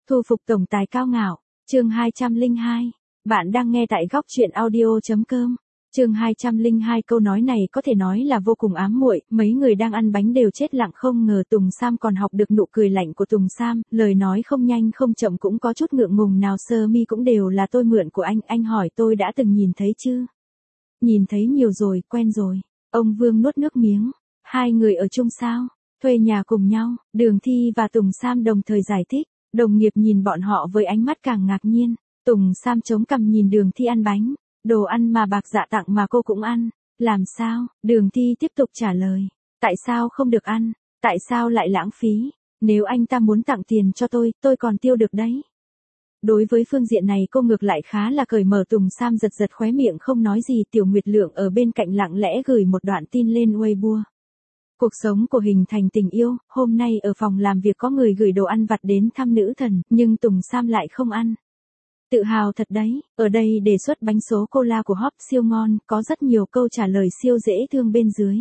Thu phục tổng tài cao ngạo, chương 202. Bạn đang nghe tại góc truyện audio.com. Chương 202 câu nói này có thể nói là vô cùng ám muội, mấy người đang ăn bánh đều chết lặng không ngờ Tùng Sam còn học được nụ cười lạnh của Tùng Sam, lời nói không nhanh không chậm cũng có chút ngượng ngùng nào sơ mi cũng đều là tôi mượn của anh hỏi tôi đã từng nhìn thấy chứ? Nhìn thấy nhiều rồi, quen rồi. Ông Vương nuốt nước miếng, hai người ở chung sao? Thuê nhà cùng nhau, Đường Thi và Tùng Sam đồng thời giải thích, đồng nghiệp nhìn bọn họ với ánh mắt càng ngạc nhiên. Tùng Sam chống cằm nhìn Đường Thi ăn bánh, đồ ăn mà Bạc Dạ tặng mà cô cũng ăn, làm sao? Đường Thi tiếp tục trả lời, tại sao không được ăn, tại sao lại lãng phí, nếu anh ta muốn tặng tiền cho tôi còn tiêu được đấy. Đối với phương diện này cô ngược lại khá là cởi mở. Tùng Sam giật giật khóe miệng không nói gì. Tiểu Nguyệt Lượng ở bên cạnh lặng lẽ gửi một đoạn tin lên Weibo. Cuộc sống của Hình Thành Tình Yêu, hôm nay ở phòng làm việc có người gửi đồ ăn vặt đến thăm nữ thần, nhưng Tùng Sam lại không ăn. Tự hào thật đấy, ở đây đề xuất bánh số cola của Hop siêu ngon, có rất nhiều câu trả lời siêu dễ thương bên dưới.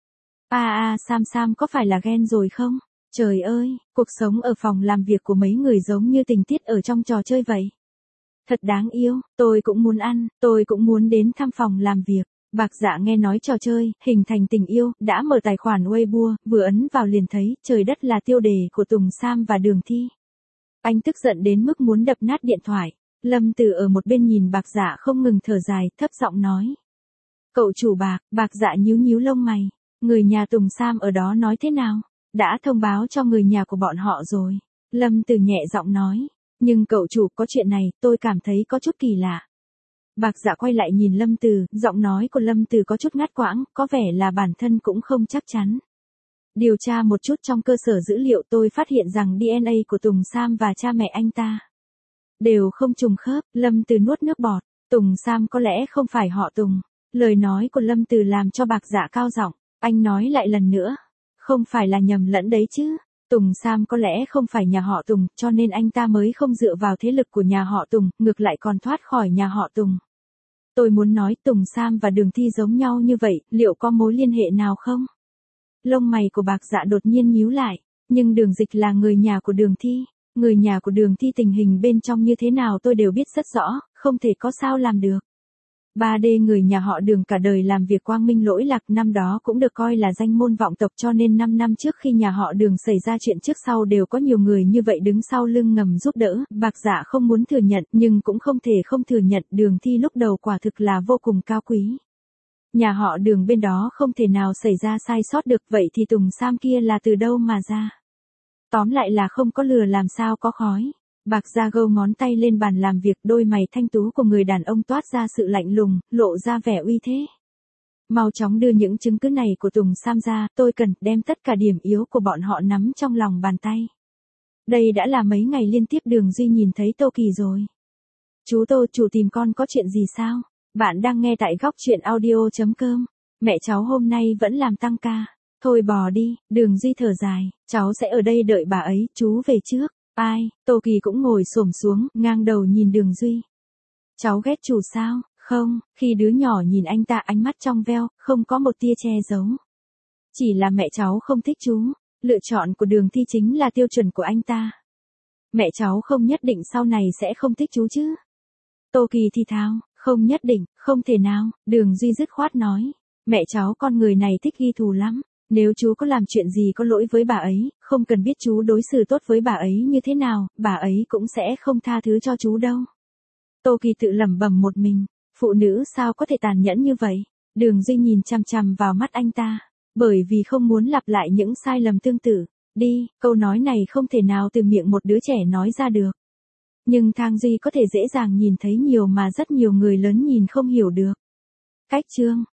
Sam có phải là ghen rồi không? Trời ơi, cuộc sống ở phòng làm việc của mấy người giống như tình tiết ở trong trò chơi vậy. Thật đáng yêu, tôi cũng muốn ăn, tôi cũng muốn đến thăm phòng làm việc. Bạc Dạ nghe nói trò chơi, Hình Thành Tình Yêu, đã mở tài khoản Weibo, vừa ấn vào liền thấy, trời đất là tiêu đề của Tùng Sam và Đường Thi. Anh tức giận đến mức muốn đập nát điện thoại. Lâm Tử ở một bên nhìn Bạc Dạ không ngừng thở dài, thấp giọng nói. Cậu chủ Bạc, Bạc Dạ nhíu nhíu lông mày. Người nhà Tùng Sam ở đó nói thế nào? Đã thông báo cho người nhà của bọn họ rồi. Lâm Tử nhẹ giọng nói. Nhưng cậu chủ có chuyện này, tôi cảm thấy có chút kỳ lạ. Bạc Dạ quay lại nhìn Lâm Tử, giọng nói của Lâm Tử có chút ngắt quãng, có vẻ là bản thân cũng không chắc chắn. Điều tra một chút trong cơ sở dữ liệu tôi phát hiện rằng DNA của Tùng Sam và cha mẹ anh ta đều không trùng khớp. Lâm Tử nuốt nước bọt. Tùng Sam có lẽ không phải họ Tùng. Lời nói của Lâm Tử làm cho Bạc Dạ cao giọng. Anh nói lại lần nữa. Không phải là nhầm lẫn đấy chứ. Tùng Sam có lẽ không phải nhà họ Tùng, cho nên anh ta mới không dựa vào thế lực của nhà họ Tùng, ngược lại còn thoát khỏi nhà họ Tùng. Tôi muốn nói Tùng Sam và Đường Thi giống nhau như vậy, liệu có mối liên hệ nào không? Lông mày của Bạc Dạ đột nhiên nhíu lại, nhưng Đường Dịch là người nhà của Đường Thi. Người nhà của Đường Thi tình hình bên trong như thế nào tôi đều biết rất rõ, không thể có sao làm được. 3D người nhà họ Đường cả đời làm việc quang minh lỗi lạc, năm đó cũng được coi là danh môn vọng tộc, cho nên 5 năm trước khi nhà họ Đường xảy ra chuyện trước sau đều có nhiều người như vậy đứng sau lưng ngầm giúp đỡ. Bạc Dạ không muốn thừa nhận nhưng cũng không thể không thừa nhận Đường Thi lúc đầu quả thực là vô cùng cao quý. Nhà họ Đường bên đó không thể nào xảy ra sai sót được, vậy thì Tùng Sam kia là từ đâu mà ra? Tóm lại là không có lừa làm sao có khói. Bạc Dạ gâu ngón tay lên bàn làm việc, đôi mày thanh tú của người đàn ông toát ra sự lạnh lùng, lộ ra vẻ uy thế. Mau chóng đưa những chứng cứ này của Tùng Sam ra, tôi cần đem tất cả điểm yếu của bọn họ nắm trong lòng bàn tay. Đây đã là mấy ngày liên tiếp Đường Duy nhìn thấy Tô Kỳ rồi. Chú Tô, chủ tìm con có chuyện gì sao? Bạn đang nghe tại góc truyện audio.com. Mẹ cháu hôm nay vẫn làm tăng ca. Thôi bỏ đi, Đường Duy thở dài, cháu sẽ ở đây đợi bà ấy, chú về trước. Ai? Tô Kỳ cũng ngồi xổm xuống, ngang đầu nhìn Đường Duy. Cháu ghét chủ sao? Không, khi đứa nhỏ nhìn anh ta ánh mắt trong veo, không có một tia che giấu. Chỉ là mẹ cháu không thích chú, lựa chọn của Đường Thi chính là tiêu chuẩn của anh ta. Mẹ cháu không nhất định sau này sẽ không thích chú chứ. Tô Kỳ thì thào, không nhất định, không thể nào, Đường Duy dứt khoát nói. Mẹ cháu con người này thích ghi thù lắm. Nếu chú có làm chuyện gì có lỗi với bà ấy, không cần biết chú đối xử tốt với bà ấy như thế nào, bà ấy cũng sẽ không tha thứ cho chú đâu. Tô Kỳ tự lẩm bẩm một mình, phụ nữ sao có thể tàn nhẫn như vậy? Đường Duy nhìn chằm chằm vào mắt anh ta, bởi vì không muốn lặp lại những sai lầm tương tự. Đi, câu nói này không thể nào từ miệng một đứa trẻ nói ra được. Nhưng Thang Duy có thể dễ dàng nhìn thấy nhiều mà rất nhiều người lớn nhìn không hiểu được. Cách chương